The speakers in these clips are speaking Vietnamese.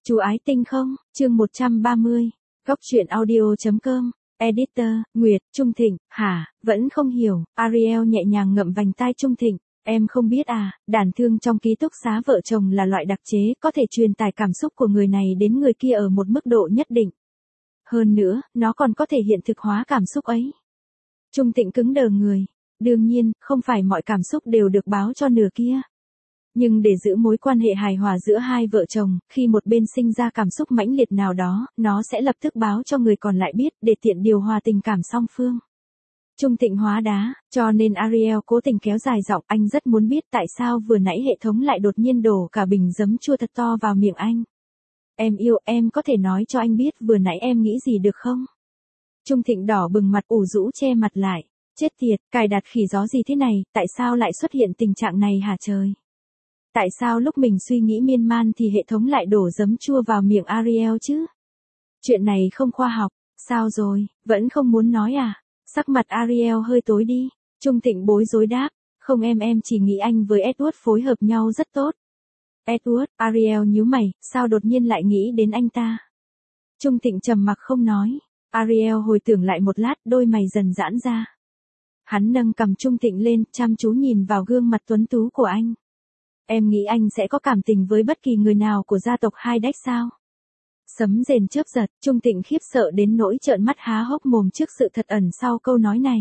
Chú ái tinh không, chương 130, góc truyện audio.com, editor, Nguyệt, Trung Thịnh, hả, vẫn không hiểu, Ariel nhẹ nhàng ngậm vành tai Trung Thịnh, em không biết à, đàn thương trong ký túc xá vợ chồng là loại đặc chế, có thể truyền tải cảm xúc của người này đến người kia ở một mức độ nhất định. Hơn nữa, nó còn có thể hiện thực hóa cảm xúc ấy. Trung Thịnh cứng đờ người, đương nhiên, không phải mọi cảm xúc đều được báo cho nửa kia. Nhưng để giữ mối quan hệ hài hòa giữa hai vợ chồng, khi một bên sinh ra cảm xúc mãnh liệt nào đó, nó sẽ lập tức báo cho người còn lại biết để tiện điều hòa tình cảm song phương. Trung Thịnh hóa đá, cho nên Ariel cố tình kéo dài giọng, anh rất muốn biết tại sao vừa nãy hệ thống lại đột nhiên đổ cả bình giấm chua thật to vào miệng anh. Em yêu, em có thể nói cho anh biết vừa nãy em nghĩ gì được không? Trung Thịnh đỏ bừng mặt ủ rũ che mặt lại, chết tiệt, cài đặt khỉ gió gì thế này, tại sao lại xuất hiện tình trạng này hả trời? Tại sao lúc mình suy nghĩ miên man thì hệ thống lại đổ giấm chua vào miệng Ariel chứ? Chuyện này không khoa học, sao rồi, vẫn không muốn nói à? Sắc mặt Ariel hơi tối đi, Trung Thịnh bối rối đáp, không em chỉ nghĩ anh với Edward phối hợp nhau rất tốt. Edward, Ariel nhíu mày, sao đột nhiên lại nghĩ đến anh ta? Trung Thịnh trầm mặc không nói, Ariel hồi tưởng lại một lát, đôi mày dần giãn ra. Hắn nâng cằm Trung Thịnh lên, chăm chú nhìn vào gương mặt tuấn tú của anh. Em nghĩ anh sẽ có cảm tình với bất kỳ người nào của gia tộc Hyde sao? Sấm rền chớp giật, Trung Thịnh khiếp sợ đến nỗi trợn mắt há hốc mồm trước sự thật ẩn sau câu nói này.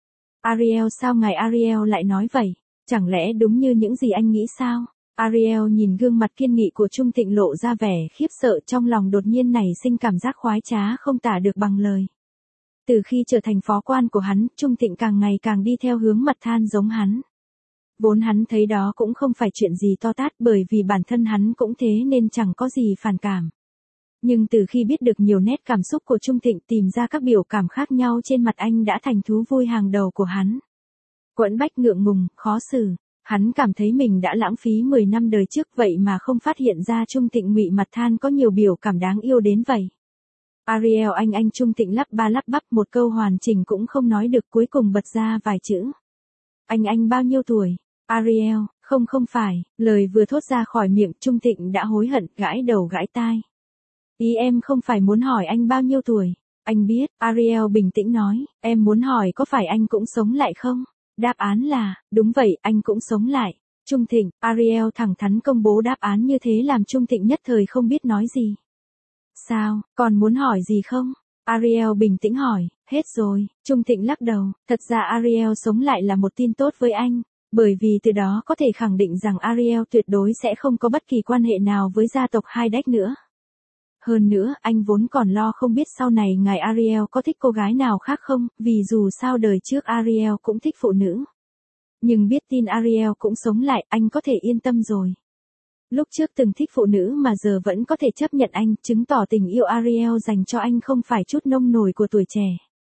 Ariel, sao ngài Ariel lại nói vậy? Chẳng lẽ đúng như những gì anh nghĩ sao? Ariel nhìn gương mặt kiên nghị của Trung Thịnh lộ ra vẻ khiếp sợ, trong lòng đột nhiên nảy sinh cảm giác khoái trá không tả được bằng lời. Từ khi trở thành phó quan của hắn, Trung Thịnh càng ngày càng đi theo hướng mặt than giống hắn. Vốn hắn thấy đó cũng không phải chuyện gì to tát, bởi vì bản thân hắn cũng thế nên chẳng có gì phản cảm. Nhưng từ khi biết được nhiều nét cảm xúc của Trung Thịnh, tìm ra các biểu cảm khác nhau trên mặt anh đã thành thú vui hàng đầu của hắn. Quẫn bách, ngượng ngùng, khó xử, hắn cảm thấy mình đã lãng phí 10 năm đời trước vậy mà không phát hiện ra Trung Thịnh ngụy mặt than có nhiều biểu cảm đáng yêu đến vậy. Ariel, anh Trung Thịnh lắp ba lắp bắp một câu hoàn chỉnh cũng không nói được, cuối cùng bật ra vài chữ. Anh bao nhiêu tuổi? Ariel, không phải, lời vừa thốt ra khỏi miệng Trung Thịnh đã hối hận, gãi đầu gãi tai. Ý em không phải muốn hỏi anh bao nhiêu tuổi. Anh biết, Ariel bình tĩnh nói, em muốn hỏi có phải anh cũng sống lại không? Đáp án là, đúng vậy, anh cũng sống lại. Trung Thịnh, Ariel thẳng thắn công bố đáp án như thế làm Trung Thịnh nhất thời không biết nói gì. Sao, còn muốn hỏi gì không? Ariel bình tĩnh hỏi, hết rồi. Trung Thịnh lắc đầu, thật ra Ariel sống lại là một tin tốt với anh. Bởi vì từ đó có thể khẳng định rằng Ariel tuyệt đối sẽ không có bất kỳ quan hệ nào với gia tộc Hyde nữa. Hơn nữa, anh vốn còn lo không biết sau này ngài Ariel có thích cô gái nào khác không, vì dù sao đời trước Ariel cũng thích phụ nữ. Nhưng biết tin Ariel cũng sống lại, anh có thể yên tâm rồi. Lúc trước từng thích phụ nữ mà giờ vẫn có thể chấp nhận anh, chứng tỏ tình yêu Ariel dành cho anh không phải chút nông nổi của tuổi trẻ.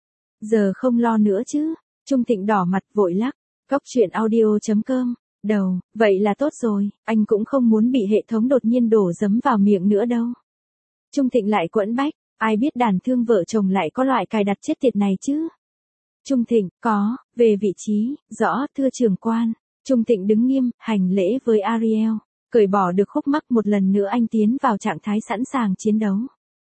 Giờ không lo nữa chứ? Trung Thịnh đỏ mặt vội lắc. Góc truyện audio.com, đầu, vậy là tốt rồi, anh cũng không muốn bị hệ thống đột nhiên đổ giấm vào miệng nữa đâu. Trung Thịnh lại quẫn bách, ai biết đàn thương vợ chồng lại có loại cài đặt chết tiệt này chứ? Trung Thịnh, có, về vị trí, rõ, thưa trưởng quan. Trung Thịnh đứng nghiêm, hành lễ với Ariel, cởi bỏ được khúc mắc, một lần nữa anh tiến vào trạng thái sẵn sàng chiến đấu.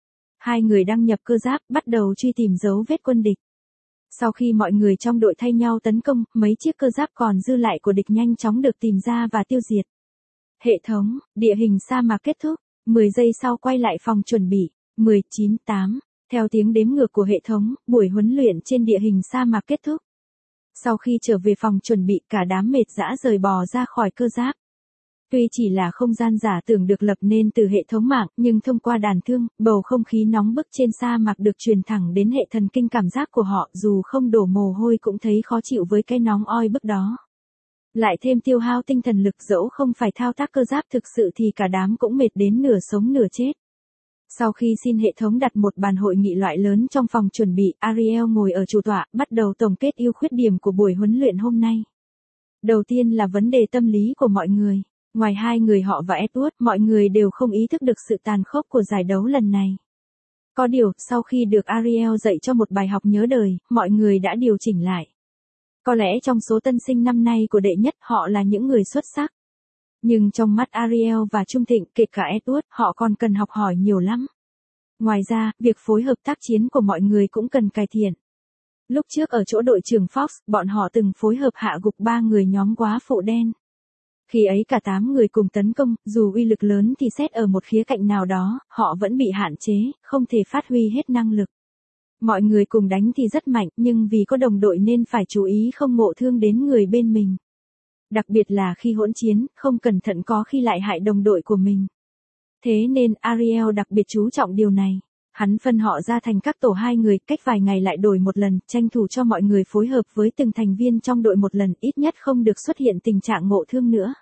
Hai người đăng nhập cơ giáp, bắt đầu truy tìm dấu vết quân địch. Sau khi mọi người trong đội thay nhau tấn công, mấy chiếc cơ giáp còn dư lại của địch nhanh chóng được tìm ra và tiêu diệt. Hệ thống, địa hình sa mạc kết thúc, 10 giây sau quay lại phòng chuẩn bị, 10, 9, 8, theo tiếng đếm ngược của hệ thống, buổi huấn luyện trên địa hình sa mạc kết thúc. Sau khi trở về phòng chuẩn bị, cả đám mệt dã rời bò ra khỏi cơ giáp. Tuy chỉ là không gian giả tưởng được lập nên từ hệ thống mạng, nhưng thông qua đàn thương, bầu không khí nóng bức trên sa mạc được truyền thẳng đến hệ thần kinh cảm giác của họ, dù không đổ mồ hôi cũng thấy khó chịu với cái nóng oi bức đó. Lại thêm tiêu hao tinh thần lực, dẫu không phải thao tác cơ giáp thực sự thì cả đám cũng mệt đến nửa sống nửa chết. Sau khi xin hệ thống đặt một bàn hội nghị loại lớn trong phòng chuẩn bị, Ariel ngồi ở chủ tọa, bắt đầu tổng kết ưu khuyết điểm của buổi huấn luyện hôm nay. Đầu tiên là vấn đề tâm lý của mọi người. Ngoài hai người họ và Edward, mọi người đều không ý thức được sự tàn khốc của giải đấu lần này. Có điều, sau khi được Ariel dạy cho một bài học nhớ đời, mọi người đã điều chỉnh lại. Có lẽ trong số tân sinh năm nay của đệ nhất, họ là những người xuất sắc. Nhưng trong mắt Ariel và Trung Thịnh, kể cả Edward, họ còn cần học hỏi nhiều lắm. Ngoài ra, việc phối hợp tác chiến của mọi người cũng cần cải thiện. Lúc trước ở chỗ đội trưởng Fox, bọn họ từng phối hợp hạ gục 3 người nhóm quá phụ đen. Khi ấy cả 8 người cùng tấn công, dù uy lực lớn thì xét ở một khía cạnh nào đó, họ vẫn bị hạn chế, không thể phát huy hết năng lực. Mọi người cùng đánh thì rất mạnh, nhưng vì có đồng đội nên phải chú ý không ngộ thương đến người bên mình. Đặc biệt là khi hỗn chiến, không cẩn thận có khi lại hại đồng đội của mình. Thế nên Ariel đặc biệt chú trọng điều này. Hắn phân họ ra thành các tổ 2 người, cách vài ngày lại đổi một lần, tranh thủ cho mọi người phối hợp với từng thành viên trong đội một lần, ít nhất không được xuất hiện tình trạng ngộ thương nữa.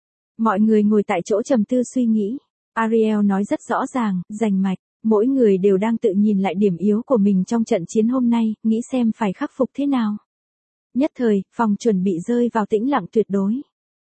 Mọi người ngồi tại chỗ trầm tư suy nghĩ. Ariel nói rất rõ ràng, rành mạch, mỗi người đều đang tự nhìn lại điểm yếu của mình trong trận chiến hôm nay, nghĩ xem phải khắc phục thế nào. Nhất thời, phòng chuẩn bị rơi vào tĩnh lặng tuyệt đối.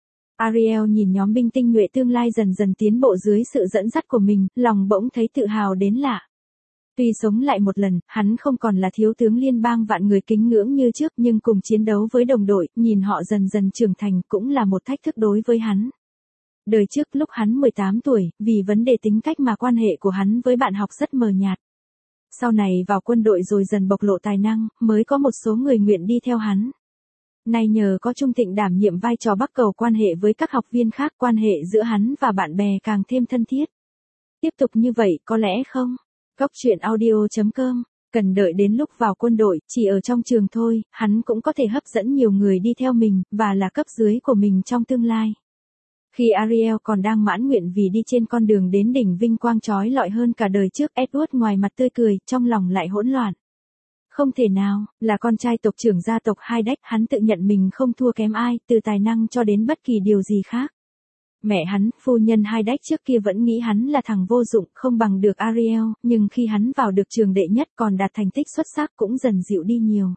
Ariel nhìn nhóm binh tinh nhuệ tương lai dần dần tiến bộ dưới sự dẫn dắt của mình, lòng bỗng thấy tự hào đến lạ. Tuy sống lại một lần, hắn không còn là thiếu tướng liên bang vạn người kính ngưỡng như trước, nhưng cùng chiến đấu với đồng đội, nhìn họ dần dần trưởng thành cũng là một thách thức đối với hắn. Đời trước lúc hắn 18 tuổi, vì vấn đề tính cách mà quan hệ của hắn với bạn học rất mờ nhạt. Sau này vào quân đội rồi dần bộc lộ tài năng, mới có một số người nguyện đi theo hắn. Nay nhờ có Trung Thịnh đảm nhiệm vai trò bắc cầu quan hệ với các học viên khác, quan hệ giữa hắn và bạn bè càng thêm thân thiết. Tiếp tục như vậy có lẽ không? Góc truyện audio.com, cần đợi đến lúc vào quân đội, chỉ ở trong trường thôi, hắn cũng có thể hấp dẫn nhiều người đi theo mình, và là cấp dưới của mình trong tương lai. Khi Ariel còn đang mãn nguyện vì đi trên con đường đến đỉnh vinh quang chói lọi hơn cả đời trước, Edward ngoài mặt tươi cười, trong lòng lại hỗn loạn. Không thể nào, là con trai tộc trưởng gia tộc Hydeck, hắn tự nhận mình không thua kém ai, từ tài năng cho đến bất kỳ điều gì khác. Mẹ hắn, phu nhân Hydeck trước kia vẫn nghĩ hắn là thằng vô dụng, không bằng được Ariel, nhưng khi hắn vào được trường đệ nhất còn đạt thành tích xuất sắc cũng dần dịu đi nhiều.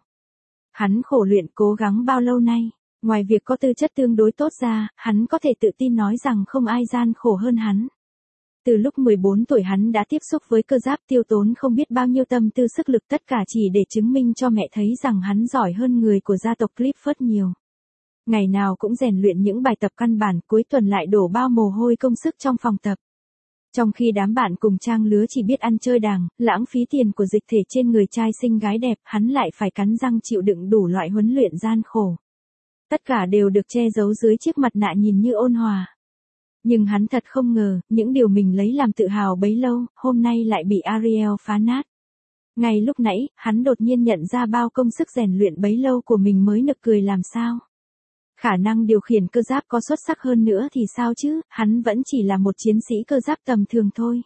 Hắn khổ luyện cố gắng bao lâu nay, ngoài việc có tư chất tương đối tốt ra, hắn có thể tự tin nói rằng không ai gian khổ hơn hắn. Từ lúc 14 tuổi hắn đã tiếp xúc với cơ giáp, tiêu tốn không biết bao nhiêu tâm tư sức lực, tất cả chỉ để chứng minh cho mẹ thấy rằng hắn giỏi hơn người của gia tộc Clifford nhiều. Ngày nào cũng rèn luyện những bài tập căn bản, cuối tuần lại đổ bao mồ hôi công sức trong phòng tập. Trong khi đám bạn cùng trang lứa chỉ biết ăn chơi đàng, lãng phí tiền của dịch thể trên người trai xinh gái đẹp, hắn lại phải cắn răng chịu đựng đủ loại huấn luyện gian khổ. Tất cả đều được che giấu dưới chiếc mặt nạ nhìn như ôn hòa. Nhưng hắn thật không ngờ, những điều mình lấy làm tự hào bấy lâu, hôm nay lại bị Ariel phá nát. Ngay lúc nãy, hắn đột nhiên nhận ra bao công sức rèn luyện bấy lâu của mình mới nực cười làm sao. Khả năng điều khiển cơ giáp có xuất sắc hơn nữa thì sao chứ, hắn vẫn chỉ là một chiến sĩ cơ giáp tầm thường thôi.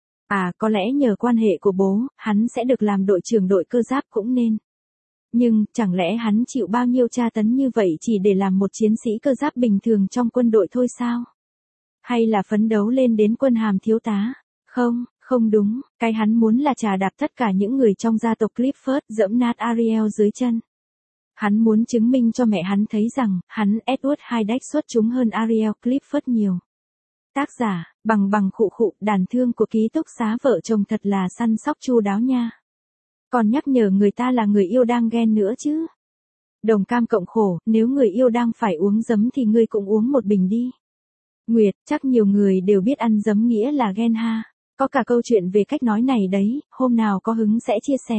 À, có lẽ nhờ quan hệ của bố, hắn sẽ được làm đội trưởng đội cơ giáp cũng nên. Nhưng, chẳng lẽ hắn chịu bao nhiêu tra tấn như vậy chỉ để làm một chiến sĩ cơ giáp bình thường trong quân đội thôi sao? Hay là phấn đấu lên đến quân hàm thiếu tá? Không, không đúng, cái hắn muốn là trà đạp tất cả những người trong gia tộc Clifford, dẫm nát Ariel dưới chân. Hắn muốn chứng minh cho mẹ hắn thấy rằng, hắn Edward Hydeck xuất chúng hơn Ariel Clifford nhiều. Tác giả, bằng khụ khụ, đàn thương của ký túc xá vợ chồng thật là săn sóc chu đáo nha. Còn nhắc nhở người ta là người yêu đang ghen nữa chứ. Đồng cam cộng khổ, nếu người yêu đang phải uống giấm thì ngươi cũng uống một bình đi. Nguyệt, chắc nhiều người đều biết ăn giấm nghĩa là ghen ha. Có cả câu chuyện về cách nói này đấy, hôm nào có hứng sẽ chia sẻ.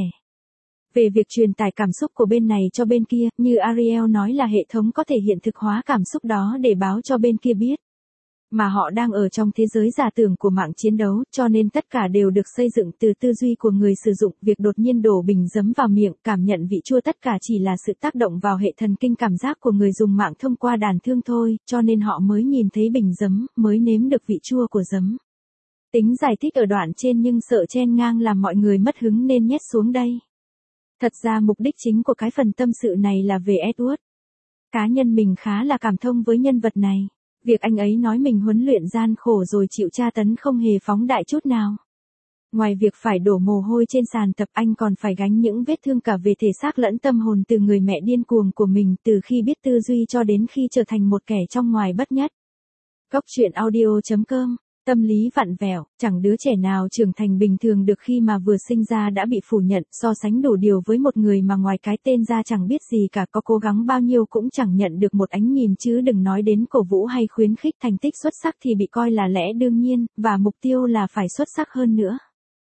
Về việc truyền tải cảm xúc của bên này cho bên kia, như Ariel nói là hệ thống có thể hiện thực hóa cảm xúc đó để báo cho bên kia biết. Mà họ đang ở trong thế giới giả tưởng của mạng chiến đấu, cho nên tất cả đều được xây dựng từ tư duy của người sử dụng. Việc đột nhiên đổ bình giấm vào miệng, cảm nhận vị chua tất cả chỉ là sự tác động vào hệ thần kinh cảm giác của người dùng mạng thông qua đàn thương thôi, cho nên họ mới nhìn thấy bình giấm, mới nếm được vị chua của giấm. Tính giải thích ở đoạn trên nhưng sợ chen ngang làm mọi người mất hứng nên nhét xuống đây. Thật ra mục đích chính của cái phần tâm sự này là về Edward. Cá nhân mình khá là cảm thông với nhân vật này. Việc anh ấy nói mình huấn luyện gian khổ rồi chịu tra tấn không hề phóng đại chút nào. Ngoài việc phải đổ mồ hôi trên sàn tập, anh còn phải gánh những vết thương cả về thể xác lẫn tâm hồn từ người mẹ điên cuồng của mình, từ khi biết tư duy cho đến khi trở thành một kẻ trong ngoài bất nhất. Góc truyện audio.com Tâm lý vặn vẹo, chẳng đứa trẻ nào trưởng thành bình thường được khi mà vừa sinh ra đã bị phủ nhận, so sánh đủ điều với một người mà ngoài cái tên ra chẳng biết gì cả, có cố gắng bao nhiêu cũng chẳng nhận được một ánh nhìn, chứ đừng nói đến cổ vũ hay khuyến khích. Thành tích xuất sắc thì bị coi là lẽ đương nhiên, và mục tiêu là phải xuất sắc hơn nữa.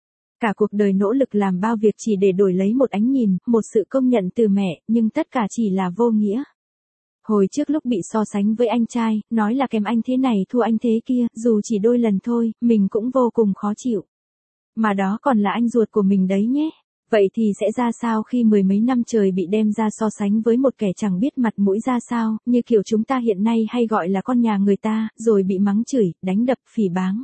Cả cuộc đời nỗ lực làm bao việc chỉ để đổi lấy một ánh nhìn, một sự công nhận từ mẹ, nhưng tất cả chỉ là vô nghĩa. Hồi trước lúc bị so sánh với anh trai, nói là kém anh thế này thua anh thế kia, dù chỉ đôi lần thôi, mình cũng vô cùng khó chịu. Mà đó còn là anh ruột của mình đấy nhé. Vậy thì sẽ ra sao khi mười mấy năm trời bị đem ra so sánh với một kẻ chẳng biết mặt mũi ra sao, như kiểu chúng ta hiện nay hay gọi là con nhà người ta, rồi bị mắng chửi, đánh đập, phỉ báng.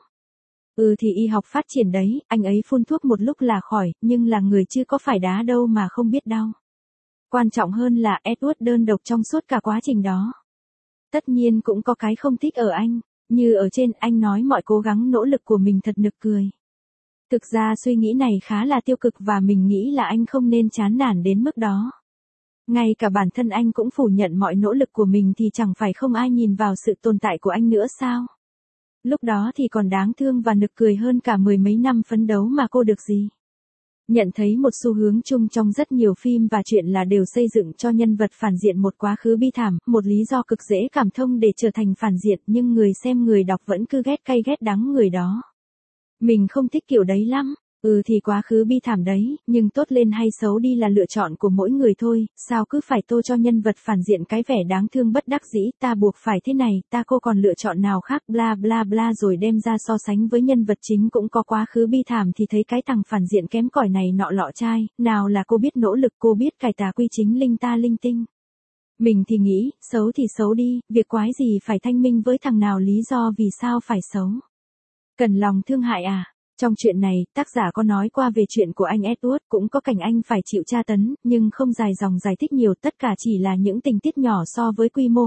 Thì y học phát triển đấy, anh ấy phun thuốc một lúc là khỏi, nhưng là người chứ có phải đá đâu mà không biết đau. Quan trọng hơn là Edward đơn độc trong suốt cả quá trình đó. Tất nhiên cũng có cái không thích ở anh, như ở trên anh nói mọi cố gắng nỗ lực của mình thật nực cười. Thực ra suy nghĩ này khá là tiêu cực và mình nghĩ là anh không nên chán nản đến mức đó. Ngay cả bản thân anh cũng phủ nhận mọi nỗ lực của mình thì chẳng phải không ai nhìn vào sự tồn tại của anh nữa sao? Lúc đó thì còn đáng thương và nực cười hơn cả mười mấy năm phấn đấu mà cô được gì. Nhận thấy một xu hướng chung trong rất nhiều phim và truyện là đều xây dựng cho nhân vật phản diện một quá khứ bi thảm, một lý do cực dễ cảm thông để trở thành phản diện, nhưng người xem người đọc vẫn cứ ghét cay ghét đắng người đó. Mình không thích kiểu đấy lắm. Thì quá khứ bi thảm đấy, nhưng tốt lên hay xấu đi là lựa chọn của mỗi người thôi, sao cứ phải tô cho nhân vật phản diện cái vẻ đáng thương bất đắc dĩ, ta buộc phải thế này, cô còn lựa chọn nào khác, bla bla bla, rồi đem ra so sánh với nhân vật chính cũng có quá khứ bi thảm thì thấy cái thằng phản diện kém cỏi này nọ lọ chai, nào là cô biết nỗ lực, cô biết cải tà quy chính linh ta linh tinh. Mình thì nghĩ, xấu thì xấu đi, việc quái gì phải thanh minh với thằng nào lý do vì sao phải xấu. Cần lòng thương hại à? Trong chuyện này, tác giả có nói qua về chuyện của anh Edward, cũng có cảnh anh phải chịu tra tấn, nhưng không dài dòng giải thích nhiều, tất cả chỉ là những tình tiết nhỏ so với quy mô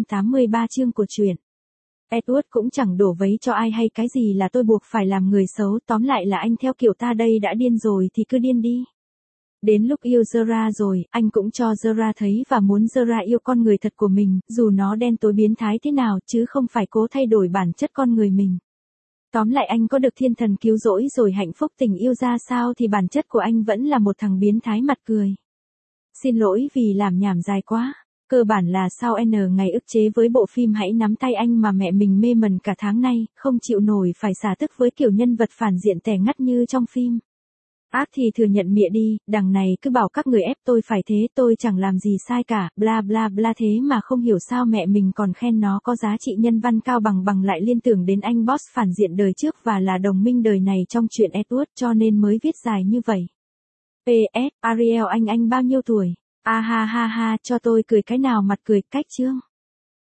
283 chương của truyện. Edward cũng chẳng đổ vấy cho ai hay cái gì là tôi buộc phải làm người xấu, tóm lại là anh theo kiểu ta đây đã điên rồi thì cứ điên đi. Đến lúc yêu Zora rồi, anh cũng cho Zora thấy và muốn Zora yêu con người thật của mình, dù nó đen tối biến thái thế nào, chứ không phải cố thay đổi bản chất con người mình. Tóm lại anh có được thiên thần cứu rỗi rồi hạnh phúc tình yêu ra sao thì bản chất của anh vẫn là một thằng biến thái mặt cười. Xin lỗi vì làm nhảm dài quá. Cơ bản là sau N ngày ức chế với bộ phim Hãy nắm tay anh mà mẹ mình mê mẩn cả tháng nay, không chịu nổi phải xả tức với kiểu nhân vật phản diện tẻ ngắt như trong phim. Ác thì thừa nhận mịa đi, đằng này cứ bảo các người ép tôi phải thế, tôi chẳng làm gì sai cả, bla bla bla, thế mà không hiểu sao mẹ mình còn khen nó có giá trị nhân văn cao bằng lại liên tưởng đến anh boss phản diện đời trước và là đồng minh đời này trong chuyện Edward, cho nên mới viết dài như vậy. PS, Ariel anh bao nhiêu tuổi? Ha ha ha, cho tôi cười cái nào mặt cười, cách chương.